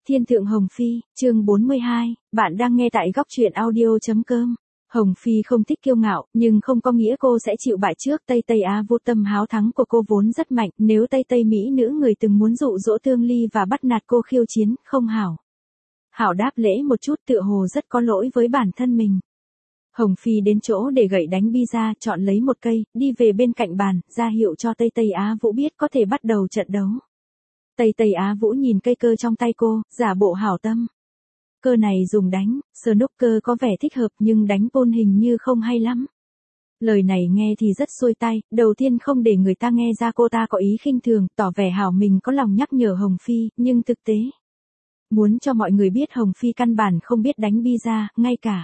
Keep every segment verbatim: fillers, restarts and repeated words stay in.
Thiên thượng Hồng Phi, chương bốn mươi hai, bạn đang nghe tại góc truyện audio.com. Hồng Phi không thích kiêu ngạo, nhưng không có nghĩa cô sẽ chịu bại trước Tây Tây Á Vũ. Tâm háo thắng của cô vốn rất mạnh, nếu Tây Tây Mỹ nữ người từng muốn dụ dỗ Tương Ly và bắt nạt cô khiêu chiến, không hảo. Hảo đáp lễ một chút tựa hồ rất có lỗi với bản thân mình. Hồng Phi đến chỗ để gậy đánh bi ra, chọn lấy một cây, đi về bên cạnh bàn, ra hiệu cho Tây Tây Á Vũ biết có thể bắt đầu trận đấu. Tây Tây Á Vũ nhìn cây cơ trong tay cô, giả bộ hảo tâm. Cơ này dùng đánh, snooker có vẻ thích hợp nhưng đánh pool hình như không hay lắm. Lời này nghe thì rất xuôi tai, đầu tiên không để người ta nghe ra cô ta có ý khinh thường, tỏ vẻ hảo mình có lòng nhắc nhở Hồng Phi, nhưng thực tế. Muốn cho mọi người biết Hồng Phi căn bản không biết đánh bi ra, ngay cả.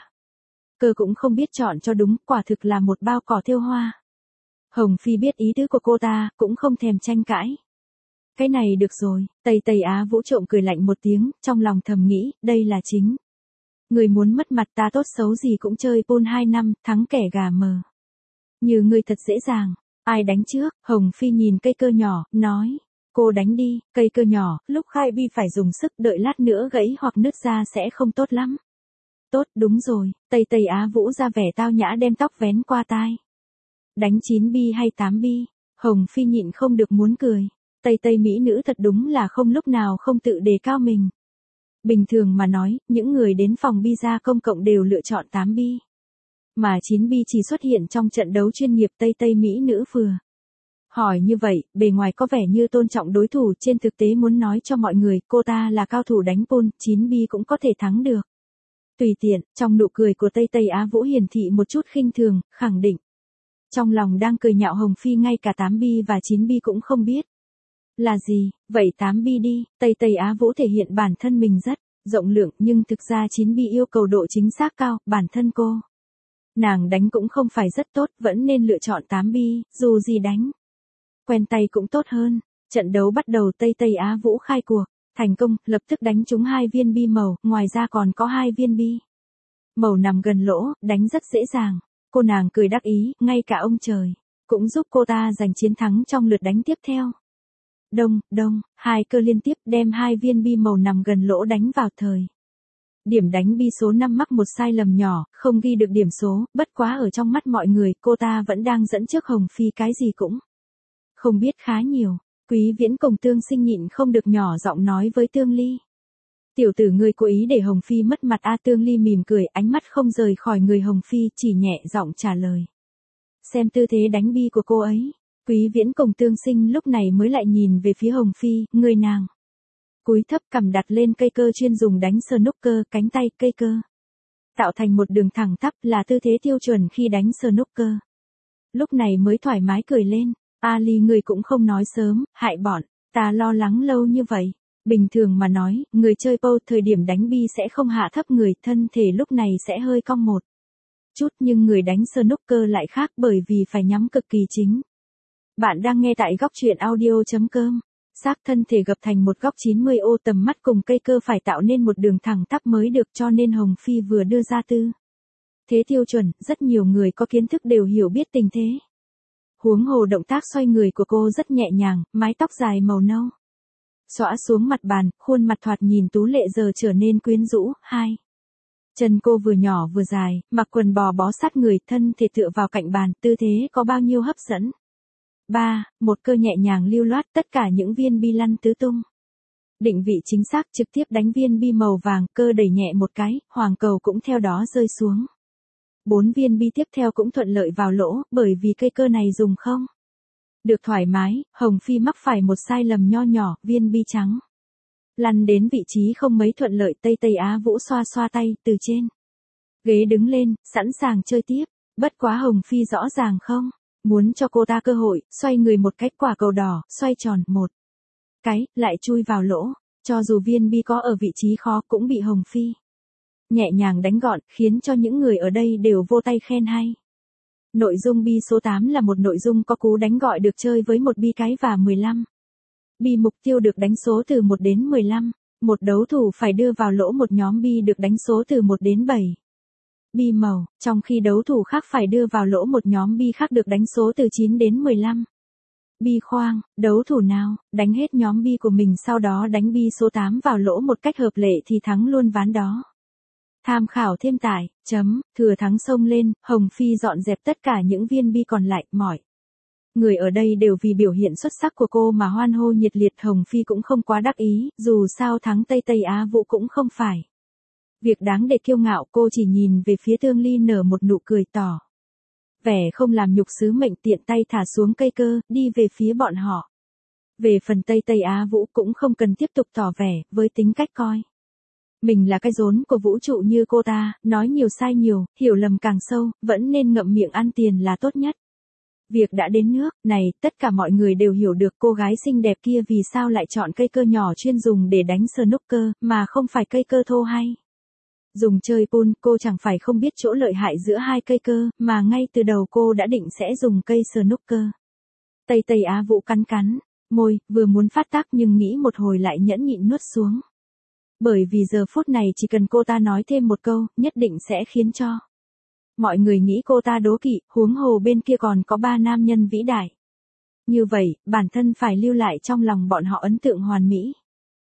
Cơ cũng không biết chọn cho đúng, quả thực là một bao cỏ thêu hoa. Hồng Phi biết ý tứ của cô ta, cũng không thèm tranh cãi. Cái này được rồi, Tây Tây Á Vũ trộm cười lạnh một tiếng, trong lòng thầm nghĩ, đây là chính. Người muốn mất mặt ta tốt xấu gì cũng chơi pool hai năm, thắng kẻ gà mờ. Như người thật dễ dàng, ai đánh trước, Hồng Phi nhìn cây cơ nhỏ, nói, cô đánh đi, cây cơ nhỏ, lúc khai bi phải dùng sức đợi lát nữa gãy hoặc nứt ra sẽ không tốt lắm. Tốt, đúng rồi, Tây Tây Á Vũ ra vẻ tao nhã đem tóc vén qua tai. Đánh chín bi hay tám bi, Hồng Phi nhịn không được muốn cười. Tây Tây Mỹ nữ thật đúng là không lúc nào không tự đề cao mình. Bình thường mà nói, những người đến phòng pizza công cộng đều lựa chọn tám bi. Mà chín bi chỉ xuất hiện trong trận đấu chuyên nghiệp Tây Tây Mỹ nữ vừa. Hỏi như vậy, bề ngoài có vẻ như tôn trọng đối thủ, trên thực tế muốn nói cho mọi người, cô ta là cao thủ đánh pool, chín bi cũng có thể thắng được. Tùy tiện, trong nụ cười của Tây Tây Á Vũ hiển thị một chút khinh thường, khẳng định. Trong lòng đang cười nhạo Hồng Phi ngay cả tám bi và chín bi cũng không biết. Là gì, vậy tám bi đi, Tây Tây Á Vũ thể hiện bản thân mình rất rộng lượng nhưng thực ra chín bi yêu cầu độ chính xác cao, bản thân cô. Nàng đánh cũng không phải rất tốt, vẫn nên lựa chọn tám bi, dù gì đánh. Quen tay cũng tốt hơn, trận đấu bắt đầu Tây Tây Á Vũ khai cuộc, thành công, lập tức đánh trúng hai viên bi màu, ngoài ra còn có hai viên bi. Màu nằm gần lỗ, đánh rất dễ dàng, cô nàng cười đắc ý, ngay cả ông trời, cũng giúp cô ta giành chiến thắng trong lượt đánh tiếp theo. Đông, đông, hai cơ liên tiếp đem hai viên bi màu nằm gần lỗ đánh vào thời. Điểm đánh bi số năm mắc một sai lầm nhỏ, không ghi được điểm số, bất quá ở trong mắt mọi người, cô ta vẫn đang dẫn trước Hồng Phi cái gì cũng không biết khá nhiều. Quý Viễn cùng Tương Sinh nhịn không được nhỏ giọng nói với Tương Ly. Tiểu tử ngươi cố ý để Hồng Phi mất mặt a. Tương Ly mỉm cười, ánh mắt không rời khỏi người Hồng Phi, chỉ nhẹ giọng trả lời. Xem tư thế đánh bi của cô ấy. Quý Viễn cùng Tương Sinh lúc này mới lại nhìn về phía Hồng Phi, người nàng. Cúi thấp cằm đặt lên cây cơ chuyên dùng đánh snooker, cánh tay, cây cơ. Tạo thành một đường thẳng tắp là tư thế tiêu chuẩn khi đánh snooker. Lúc này mới thoải mái cười lên, Ali người cũng không nói sớm, hại bọn, ta lo lắng lâu như vậy. Bình thường mà nói, người chơi pool thời điểm đánh bi sẽ không hạ thấp người, thân thể lúc này sẽ hơi cong một chút nhưng người đánh snooker lại khác bởi vì phải nhắm cực kỳ chính. Bạn đang nghe tại góc truyện audio.com. Xác thân thể gập thành một góc chín mươi ô, tầm mắt cùng cây cơ phải tạo nên một đường thẳng tắp mới được, cho nên Hồng Phi vừa đưa ra tư thế tiêu chuẩn, rất nhiều người có kiến thức đều hiểu biết tình thế. Huống hồ động tác xoay người của cô rất nhẹ nhàng, mái tóc dài màu nâu xõa xuống mặt bàn, khuôn mặt thoạt nhìn tú lệ giờ trở nên quyến rũ. Hai chân cô vừa nhỏ vừa dài, mặc quần bò bó sát người, thân thể tựa vào cạnh bàn, tư thế có bao nhiêu hấp dẫn. ba. Một cơ nhẹ nhàng lưu loát, tất cả những viên bi lăn tứ tung. Định vị chính xác, trực tiếp đánh viên bi màu vàng, cơ đẩy nhẹ một cái, hoàng cầu cũng theo đó rơi xuống. Bốn viên bi tiếp theo cũng thuận lợi vào lỗ, bởi vì cây cơ này dùng không được thoải mái. Hồng Phi mắc phải một sai lầm nho nhỏ, viên bi trắng lăn đến vị trí không mấy thuận lợi. Tây Tây Á Vũ xoa xoa tay, từ trên ghế đứng lên, sẵn sàng chơi tiếp. Bất quá Hồng Phi rõ ràng không muốn cho cô ta cơ hội, xoay người một cách, quả cầu đỏ, xoay tròn, một cái, lại chui vào lỗ. Cho dù viên bi có ở vị trí khó cũng bị Hồng Phi nhẹ nhàng đánh gọn, khiến cho những người ở đây đều vô tay khen hay. Nội dung bi số tám là một nội dung có cú đánh gọi được chơi với một bi cái và mười lăm bi mục tiêu được đánh số từ một đến mười lăm. Một đấu thủ phải đưa vào lỗ một nhóm bi được đánh số từ một đến bảy. Bi màu, trong khi đấu thủ khác phải đưa vào lỗ một nhóm bi khác được đánh số từ chín đến mười lăm. Bi khoang, đấu thủ nào, đánh hết nhóm bi của mình sau đó đánh bi số tám vào lỗ một cách hợp lệ thì thắng luôn ván đó. Tham khảo thêm tại, chấm, thừa thắng xông lên, Hồng Phi dọn dẹp tất cả những viên bi còn lại, mỏi. Người ở đây đều vì biểu hiện xuất sắc của cô mà hoan hô nhiệt liệt. Hồng Phi cũng không quá đắc ý, dù sao thắng Tây Tây Á Vũ cũng không phải việc đáng để kiêu ngạo. Cô chỉ nhìn về phía Tương Ly nở một nụ cười tỏ vẻ không làm nhục sứ mệnh, tiện tay thả xuống cây cơ, đi về phía bọn họ. Về phần Tây Tây Á Vũ cũng không cần tiếp tục tỏ vẻ, với tính cách coi mình là cái rốn của vũ trụ như cô ta, nói nhiều sai nhiều, hiểu lầm càng sâu, vẫn nên ngậm miệng ăn tiền là tốt nhất. Việc đã đến nước này, tất cả mọi người đều hiểu được cô gái xinh đẹp kia vì sao lại chọn cây cơ nhỏ chuyên dùng để đánh snooker, mà không phải cây cơ thô hay dùng chơi pool. Cô chẳng phải không biết chỗ lợi hại giữa hai cây cơ, mà ngay từ đầu cô đã định sẽ dùng cây snooker. Tây Tây Á Vũ cắn cắn môi, vừa muốn phát tác nhưng nghĩ một hồi lại nhẫn nhịn nuốt xuống. Bởi vì giờ phút này chỉ cần cô ta nói thêm một câu, nhất định sẽ khiến cho mọi người nghĩ cô ta đố kỵ, huống hồ bên kia còn có ba nam nhân vĩ đại. Như vậy, bản thân phải lưu lại trong lòng bọn họ ấn tượng hoàn mỹ.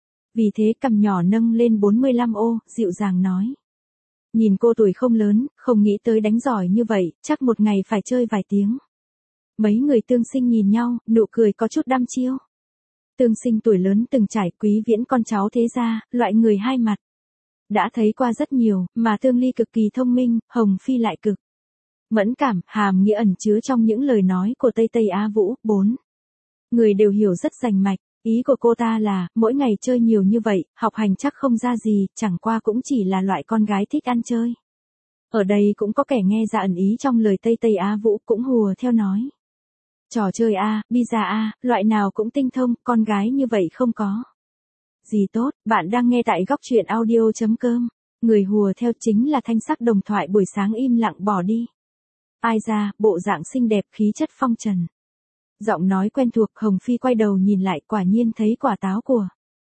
Vì thế cằm nhỏ nâng lên bốn mươi lăm ô, dịu dàng nói. Nhìn cô tuổi không lớn, không nghĩ tới đánh giỏi như vậy, chắc một ngày phải chơi vài tiếng. Mấy người Tương Sinh nhìn nhau, nụ cười có chút đăm chiêu. Tương Sinh tuổi lớn từng trải, Quý Viễn con cháu thế gia, loại người hai mặt. Đã thấy qua rất nhiều, mà Tương Ly cực kỳ thông minh, Hồng Phi lại cực mẫn cảm, hàm nghĩa ẩn chứa trong những lời nói của Tây Tây Á Vũ. Bốn người đều hiểu rất rành mạch, ý của cô ta là, mỗi ngày chơi nhiều như vậy, học hành chắc không ra gì, chẳng qua cũng chỉ là loại con gái thích ăn chơi. Ở đây cũng có kẻ nghe ra ẩn ý trong lời Tây Tây Á Vũ, cũng hùa theo nói. Trò chơi a, pizza a, loại nào cũng tinh thông, con gái như vậy không có gì tốt. Bạn đang nghe tại góc truyện audio chấm com. Người hùa theo chính là thanh sắc đồng thoại buổi sáng im lặng bỏ đi. Ai ra, bộ dạng xinh đẹp, khí chất phong trần. Giọng nói quen thuộc. Hồng Phi quay đầu nhìn lại, quả nhiên thấy quả táo của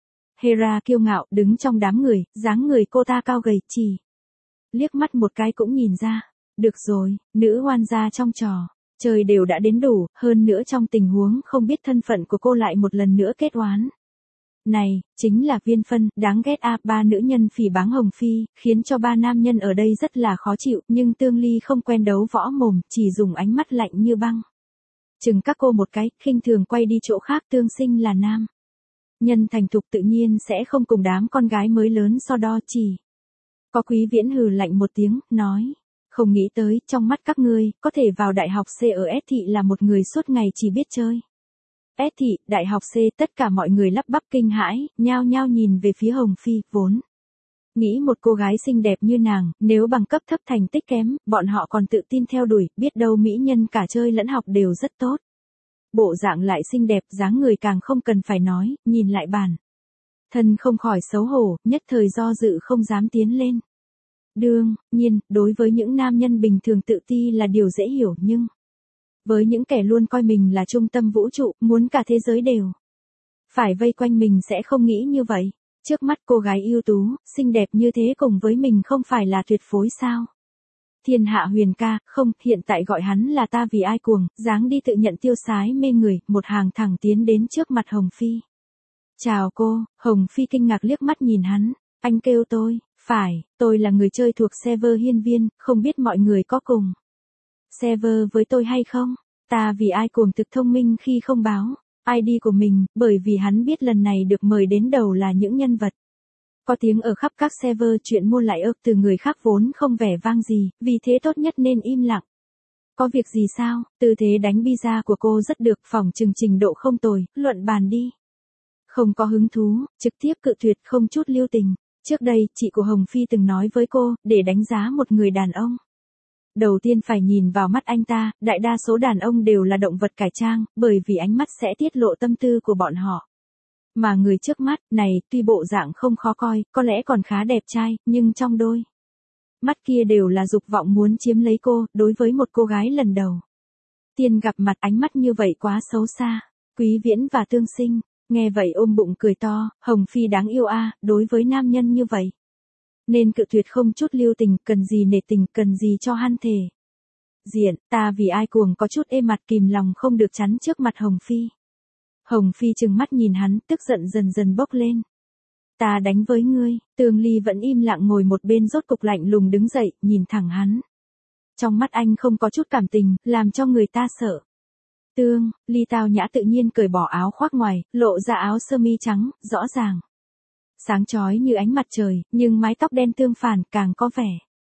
Hera kiêu ngạo đứng trong đám người, dáng người cô ta cao gầy, chỉ liếc mắt một cái cũng nhìn ra. Được rồi, nữ oan gia trong trò chơi đều đã đến đủ, hơn nữa trong tình huống không biết thân phận của cô lại một lần nữa kết oán. Này, chính là Viên Phân, đáng ghét a. Ba nữ nhân phỉ báng Hồng Phi, khiến cho ba nam nhân ở đây rất là khó chịu, nhưng Tương Ly không quen đấu võ mồm, chỉ dùng ánh mắt lạnh như băng chừng các cô một cái, khinh thường quay đi chỗ khác. Tương Sinh là nam nhân thành thục, tự nhiên sẽ không cùng đám con gái mới lớn so đo. Chỉ có Quý Viễn hừ lạnh một tiếng, nói. Không nghĩ tới, trong mắt các ngươi, có thể vào đại học C ở S thị là một người suốt ngày chỉ biết chơi. S thị, đại học C, tất cả mọi người lắp bắp kinh hãi, nhao nhao nhìn về phía Hồng Phi, vốn nghĩ một cô gái xinh đẹp như nàng, nếu bằng cấp thấp thành tích kém, bọn họ còn tự tin theo đuổi, biết đâu mỹ nhân cả chơi lẫn học đều rất tốt. Bộ dạng lại xinh đẹp, dáng người càng không cần phải nói, nhìn lại bản thân không khỏi xấu hổ, nhất thời do dự không dám tiến lên. Đương nhiên, đối với những nam nhân bình thường tự ti là điều dễ hiểu, nhưng với những kẻ luôn coi mình là trung tâm vũ trụ, muốn cả thế giới đều phải vây quanh mình sẽ không nghĩ như vậy. Trước mắt cô gái ưu tú, xinh đẹp như thế cùng với mình không phải là tuyệt phối sao? Thiên hạ huyền ca, không, hiện tại gọi hắn là ta vì ai cuồng, dáng đi tự nhận tiêu sái mê người, một hàng thẳng tiến đến trước mặt Hồng Phi. Chào cô. Hồng Phi kinh ngạc liếc mắt nhìn hắn, anh kêu tôi. Phải, tôi là người chơi thuộc server hiên viên, không biết mọi người có cùng server với tôi hay không? Ta vì ai cuồng thực thông minh khi không báo i đê của mình, bởi vì hắn biết lần này được mời đến đầu là những nhân vật có tiếng ở khắp các server, chuyện mua lại ợp từ người khác vốn không vẻ vang gì, vì thế tốt nhất nên im lặng. Có việc gì sao? Tư thế đánh pizza của cô rất được, phỏng chừng trình độ không tồi, luận bàn đi. Không có hứng thú, trực tiếp cự tuyệt không chút lưu tình. Trước đây, chị của Hồng Phi từng nói với cô, để đánh giá một người đàn ông, đầu tiên phải nhìn vào mắt anh ta. Đại đa số đàn ông đều là động vật cải trang, bởi vì ánh mắt sẽ tiết lộ tâm tư của bọn họ. Mà người trước mắt này, tuy bộ dạng không khó coi, có lẽ còn khá đẹp trai, nhưng trong đôi mắt kia đều là dục vọng muốn chiếm lấy cô. Đối với một cô gái lần đầu tiên gặp mặt, ánh mắt như vậy quá xấu xa. Quý Viễn và Tương Sinh nghe vậy ôm bụng cười to. Hồng Phi đáng yêu a, đối với nam nhân như vậy nên cự tuyệt không chút lưu tình, cần gì nể tình, cần gì cho han thể diện. Ta vì ai cuồng có chút ê mặt, kìm lòng không được chắn trước mặt Hồng Phi. Hồng Phi trừng mắt nhìn hắn, tức giận dần dần bốc lên. Ta đánh với ngươi, Tương Ly vẫn im lặng ngồi một bên rốt cục lạnh lùng đứng dậy, nhìn thẳng hắn. Trong mắt anh không có chút cảm tình, làm cho người ta sợ. Tương, Ly tao nhã tự nhiên cởi bỏ áo khoác ngoài, lộ ra áo sơ mi trắng, rõ ràng. Sáng chói như ánh mặt trời, nhưng mái tóc đen tương phản càng có vẻ.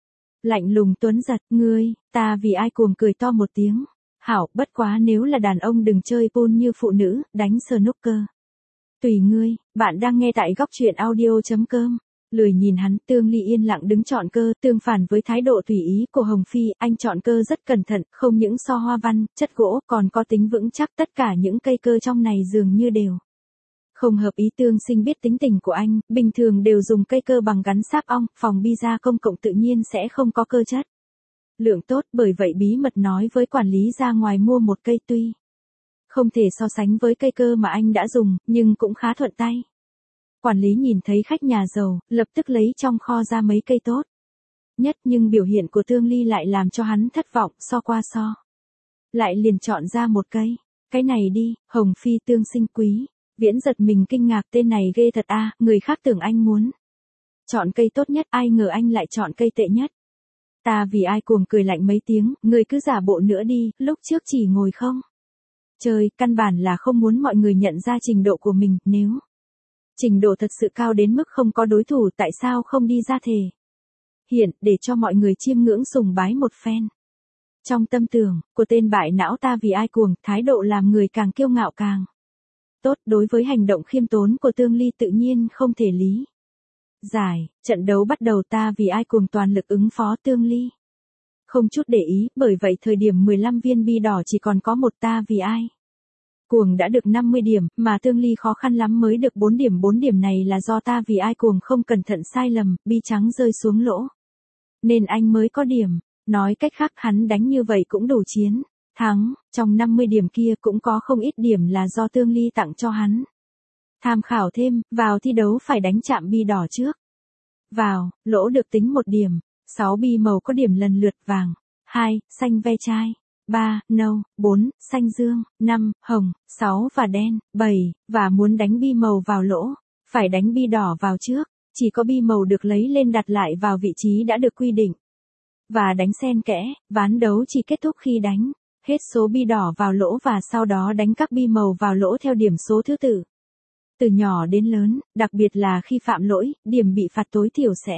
Lạnh lùng tuấn giật, ngươi, ta vì ai cuồng cười to một tiếng. Hảo, bất quá nếu là đàn ông đừng chơi pool như phụ nữ, đánh snooker. Tùy ngươi, bạn đang nghe tại góc truyện audio chấm com. Lười nhìn hắn, Tương Ly yên lặng đứng chọn cơ, tương phản với thái độ tùy ý của Hồng Phi, anh chọn cơ rất cẩn thận, không những so hoa văn, chất gỗ, còn có tính vững chắc, tất cả những cây cơ trong này dường như đều. Không hợp ý. Tương Sinh biết tính tình của anh, bình thường đều dùng cây cơ bằng gắn sáp ong, phòng bi-ra công cộng tự nhiên sẽ không có cơ chất lượng tốt, bởi vậy bí mật nói với quản lý ra ngoài mua một cây tuy không thể so sánh với cây cơ mà anh đã dùng, nhưng cũng khá thuận tay. Quản lý nhìn thấy khách nhà giàu, lập tức lấy trong kho ra mấy cây tốt nhất, nhưng biểu hiện của Tương Ly lại làm cho hắn thất vọng, so qua so lại liền chọn ra một cây. Cái này đi, Hồng Phi. Tương Sinh quý Viễn giật mình kinh ngạc, tên này ghê thật a, người khác tưởng anh muốn chọn cây tốt nhất, ai ngờ anh lại chọn cây tệ nhất. Ta vì ai cuồng cười lạnh mấy tiếng, người cứ giả bộ nữa đi, lúc trước chỉ ngồi không chơi, căn bản là không muốn mọi người nhận ra trình độ của mình, nếu trình độ thật sự cao đến mức không có đối thủ tại sao không đi ra thể hiện, để cho mọi người chiêm ngưỡng sùng bái một phen. Trong tâm tưởng của tên bại não ta vì ai cuồng, thái độ làm người càng kiêu ngạo càng tốt. Đối với hành động khiêm tốn của Tương Ly tự nhiên không thể lý giải. Trận đấu bắt đầu, ta vì ai cuồng toàn lực ứng phó, Tương Ly không chút để ý, bởi vậy thời điểm mười lăm viên bi đỏ chỉ còn có một. Ta vì ai cuồng đã được năm mươi điểm, mà Tương Ly khó khăn lắm mới được bốn điểm. bốn điểm này là do ta vì ai cuồng không cẩn thận sai lầm, bi trắng rơi xuống lỗ, nên anh mới có điểm. Nói cách khác, hắn đánh như vậy cũng đủ chiến thắng. Trong năm mươi điểm kia cũng có không ít điểm là do Tương Ly tặng cho hắn. Tham khảo thêm, vào thi đấu phải đánh chạm bi đỏ trước. Vào, lỗ được tính một điểm. sáu bi màu có điểm lần lượt vàng, hai, xanh ve chai, ba, nâu, bốn, xanh dương, năm, hồng, sáu và đen, bảy, và muốn đánh bi màu vào lỗ, phải đánh bi đỏ vào trước. Chỉ có bi màu được lấy lên đặt lại vào vị trí đã được quy định. Và đánh xen kẽ, ván đấu chỉ kết thúc khi đánh hết số bi đỏ vào lỗ và sau đó đánh các bi màu vào lỗ theo điểm số thứ tự. Từ nhỏ đến lớn, đặc biệt là khi phạm lỗi, điểm bị phạt tối thiểu sẽ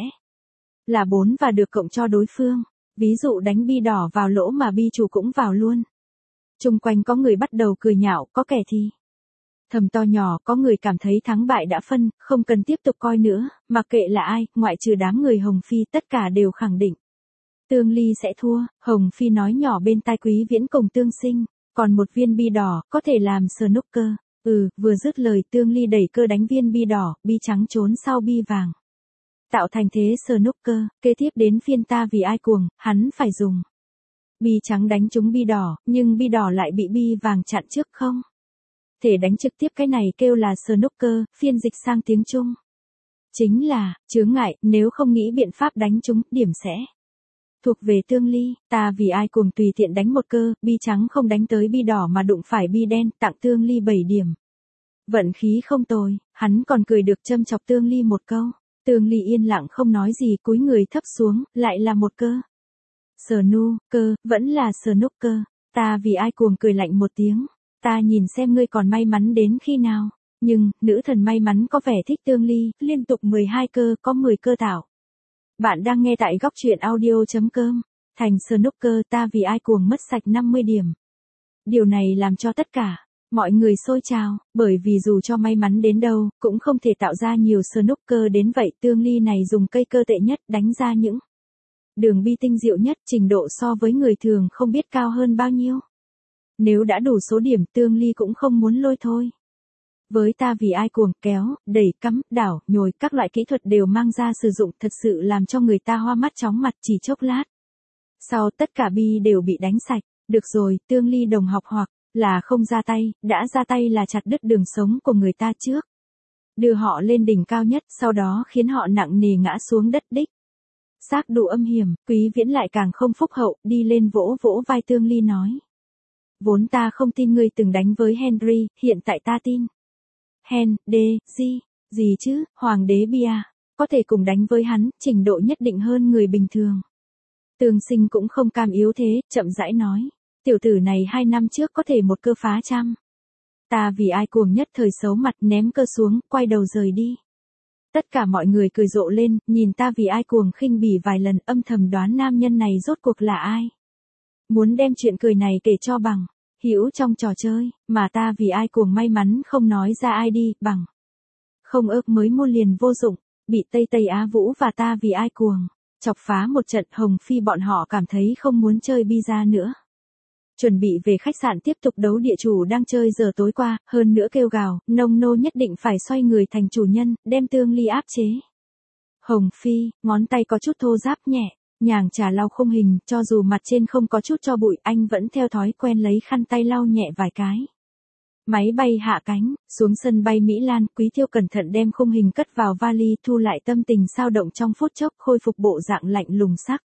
là bốn và được cộng cho đối phương. Ví dụ đánh bi đỏ vào lỗ mà bi chủ cũng vào luôn. Chung quanh có người bắt đầu cười nhạo, có kẻ thì thầm to nhỏ, có người cảm thấy thắng bại đã phân, không cần tiếp tục coi nữa, mặc kệ là ai, ngoại trừ đám người Hồng Phi, tất cả đều khẳng định Tương Ly sẽ thua. Hồng Phi nói nhỏ bên tai Quý Viễn cùng Tương Sinh, còn một viên bi đỏ, có thể làm snooker. Ừ, vừa dứt lời Tương Ly đẩy cơ đánh viên bi đỏ, bi trắng trốn sau bi vàng, tạo thành thế snooker. Kế tiếp đến phiên ta vì ai cuồng, hắn phải dùng bi trắng đánh trúng bi đỏ, nhưng bi đỏ lại bị bi vàng chặn trước, không thể đánh trực tiếp. Cái này kêu là snooker, phiên dịch sang tiếng Trung chính là chướng ngại. Nếu không nghĩ biện pháp đánh trúng, điểm sẽ thuộc về Tương Ly. Ta vì ai cuồng tùy tiện đánh một cơ, bi trắng không đánh tới bi đỏ mà đụng phải bi đen, tặng Tương Ly bảy điểm. Vận khí không tồi, hắn còn cười được châm chọc Tương Ly một câu. Tương Ly yên lặng không nói gì, cúi người thấp xuống, lại là một cơ. Snooker, vẫn là snooker. Ta vì ai cuồng cười lạnh một tiếng. Ta nhìn xem ngươi còn may mắn đến khi nào. Nhưng, nữ thần may mắn có vẻ thích Tương Ly, liên tục mười hai cơ, có mười cơ tạo. Bạn đang nghe tại góc truyện audio chấm com. Thành snooker, ta vì ai cuồng mất sạch năm mươi điểm. Điều này làm cho tất cả mọi người xôi trào, bởi vì dù cho may mắn đến đâu, cũng không thể tạo ra nhiều snooker đến vậy. Tương Ly này dùng cây cơ tệ nhất, đánh ra những đường bi tinh diệu nhất, trình độ so với người thường không biết cao hơn bao nhiêu. Nếu đã đủ số điểm, Tương Ly cũng không muốn lôi thôi. Với ta vì ai cuồng, kéo, đẩy, cắm, đảo, nhồi, các loại kỹ thuật đều mang ra sử dụng, thật sự làm cho người ta hoa mắt chóng mặt. Chỉ chốc lát sau, tất cả bi đều bị đánh sạch. Được rồi, Tương Ly đồng học, hoặc là không ra tay, đã ra tay là chặt đứt đường sống của người ta trước, đưa họ lên đỉnh cao nhất, sau đó khiến họ nặng nề ngã xuống đất đích xác. Đủ âm hiểm. Quý Viễn lại càng không phúc hậu, đi lên vỗ vỗ vai Tương Ly nói: vốn ta không tin ngươi từng đánh với Henry, hiện tại ta tin. Hen, đê, gì, gì chứ, hoàng đế Bia, có thể cùng đánh với hắn, trình độ nhất định hơn người bình thường. Tương Sinh cũng không cam yếu thế, chậm rãi nói, tiểu tử này hai năm trước có thể một cơ phá trăm. Ta vì ai cuồng nhất thời xấu mặt ném cơ xuống, quay đầu rời đi. Tất cả mọi người cười rộ lên, nhìn ta vì ai cuồng khinh bỉ vài lần, âm thầm đoán nam nhân này rốt cuộc là ai. Muốn đem chuyện cười này kể cho bằng hữu trong trò chơi, mà ta vì ai cuồng may mắn không nói ra ai đi, bằng không ước mới mua liền vô dụng, bị Tây Tây Á Vũ và ta vì ai cuồng chọc phá một trận. Hồng Phi bọn họ cảm thấy không muốn chơi bida nữa. Chuẩn bị về khách sạn tiếp tục đấu địa chủ đang chơi giờ tối qua, hơn nữa kêu gào, nông nô nhất định phải xoay người thành chủ nhân, đem Tương Ly áp chế. Hồng Phi, ngón tay có chút thô ráp nhẹ, nhàng trà lau khung hình, cho dù mặt trên không có chút cho bụi, anh vẫn theo thói quen lấy khăn tay lau nhẹ vài cái. Máy bay hạ cánh, xuống sân bay Mỹ Lan, Quý Tiêu cẩn thận đem khung hình cất vào vali, thu lại tâm tình sao động trong phút chốc, khôi phục bộ dạng lạnh lùng sắc.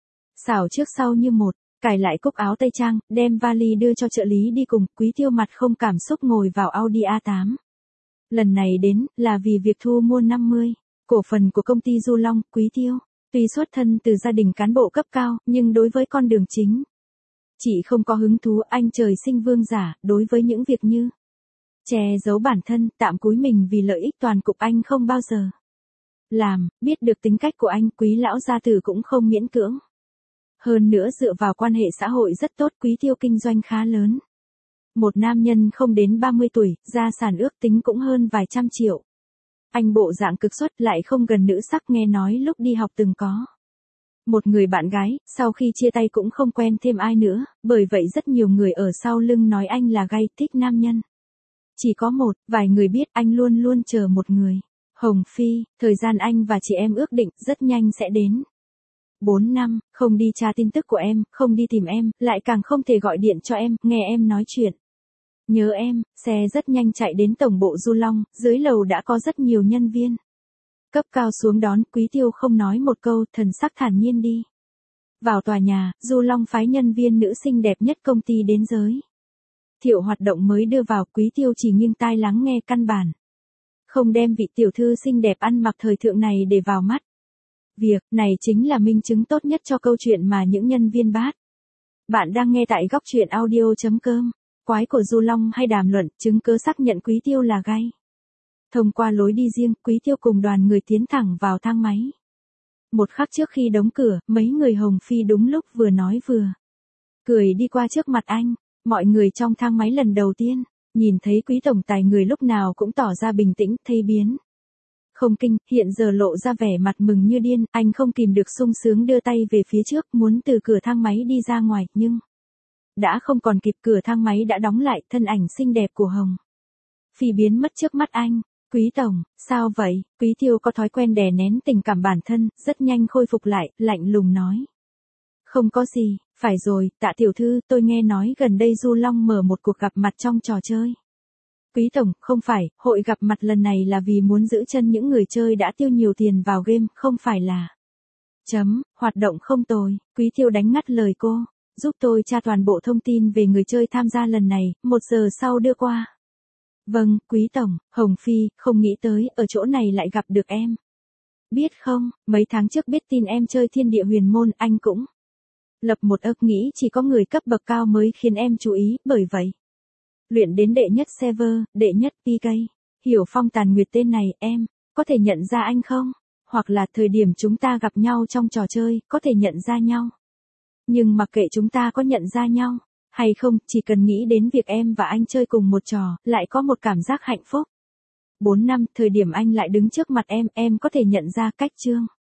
Xảo trước sau như một. Cài lại cúc áo tây trang, đem vali đưa cho trợ lý đi cùng, Quý Tiêu mặt không cảm xúc ngồi vào Audi a tám. Lần này đến, là vì việc thu mua năm mươi cổ phần của công ty Du Long. Quý Tiêu, tuy xuất thân từ gia đình cán bộ cấp cao, nhưng đối với con đường chính, chị không có hứng thú. Anh trời sinh vương giả, đối với những việc như che giấu bản thân, tạm cúi mình vì lợi ích toàn cục anh không bao giờ làm. Biết được tính cách của anh, Quý lão gia tử cũng không miễn cưỡng. Hơn nữa dựa vào quan hệ xã hội rất tốt, Quý Tiêu kinh doanh khá lớn. Một nam nhân không đến ba mươi tuổi, gia sản ước tính cũng hơn vài trăm triệu. Anh bộ dạng cực xuất lại không gần nữ sắc, nghe nói lúc đi học từng có một người bạn gái, sau khi chia tay cũng không quen thêm ai nữa, bởi vậy rất nhiều người ở sau lưng nói anh là gay, thích nam nhân. Chỉ có một, vài người biết anh luôn luôn chờ một người. Hồng Phi, thời gian anh và chị em ước định rất nhanh sẽ đến. bốn năm, không đi tra tin tức của em, không đi tìm em, lại càng không thể gọi điện cho em, nghe em nói chuyện. Nhớ em, xe rất nhanh chạy đến tổng bộ Du Long, dưới lầu đã có rất nhiều nhân viên cấp cao xuống đón. Quý Tiêu không nói một câu, thần sắc thản nhiên đi vào tòa nhà. Du Long phái nhân viên nữ xinh đẹp nhất công ty đến giới thiệu hoạt động mới đưa vào. Quý Tiêu chỉ nghiêng tai lắng nghe, căn bản không đem vị tiểu thư xinh đẹp ăn mặc thời thượng này để vào mắt. Việc này chính là minh chứng tốt nhất cho câu chuyện mà những nhân viên bát. Bạn đang nghe tại góc truyện audio chấm com. Quái của Du Long hay đàm luận, chứng cứ xác nhận Quý Tiêu là gay. Thông qua lối đi riêng, Quý Tiêu cùng đoàn người tiến thẳng vào thang máy. Một khắc trước khi đóng cửa, mấy người Hồng Phi đúng lúc vừa nói vừa cười đi qua trước mặt anh. Mọi người trong thang máy lần đầu tiên nhìn thấy Quý tổng tài, người lúc nào cũng tỏ ra bình tĩnh, thay biến không kinh, hiện giờ lộ ra vẻ mặt mừng như điên. Anh không kìm được sung sướng đưa tay về phía trước, muốn từ cửa thang máy đi ra ngoài, nhưng đã không còn kịp, cửa thang máy đã đóng lại, thân ảnh xinh đẹp của Hồng Phi biến mất trước mắt anh. Quý tổng, sao vậy? Quý Tiêu có thói quen đè nén tình cảm bản thân, rất nhanh khôi phục lại, lạnh lùng nói. Không có gì, phải rồi, Tạ tiểu thư, tôi nghe nói gần đây Du Long mở một cuộc gặp mặt trong trò chơi. Quý tổng, không phải, hội gặp mặt lần này là vì muốn giữ chân những người chơi đã tiêu nhiều tiền vào game, không phải là. Chấm, hoạt động không tồi. Quý Tiêu đánh ngắt lời cô. Giúp tôi tra toàn bộ thông tin về người chơi tham gia lần này, một giờ sau đưa qua. Vâng, Quý tổng. Hồng Phi, không nghĩ tới, ở chỗ này lại gặp được em. Biết không, mấy tháng trước biết tin em chơi Thiên Địa Huyền Môn, anh cũng lập một ước nghĩ chỉ có người cấp bậc cao mới khiến em chú ý, bởi vậy luyện đến đệ nhất server, đệ nhất pê ca. Hiểu Phong Tàn Nguyệt tên này, em có thể nhận ra anh không? Hoặc là thời điểm chúng ta gặp nhau trong trò chơi, có thể nhận ra nhau. Nhưng mặc kệ chúng ta có nhận ra nhau hay không, chỉ cần nghĩ đến việc em và anh chơi cùng một trò, lại có một cảm giác hạnh phúc. bốn năm, thời điểm anh lại đứng trước mặt em, em có thể nhận ra cách chương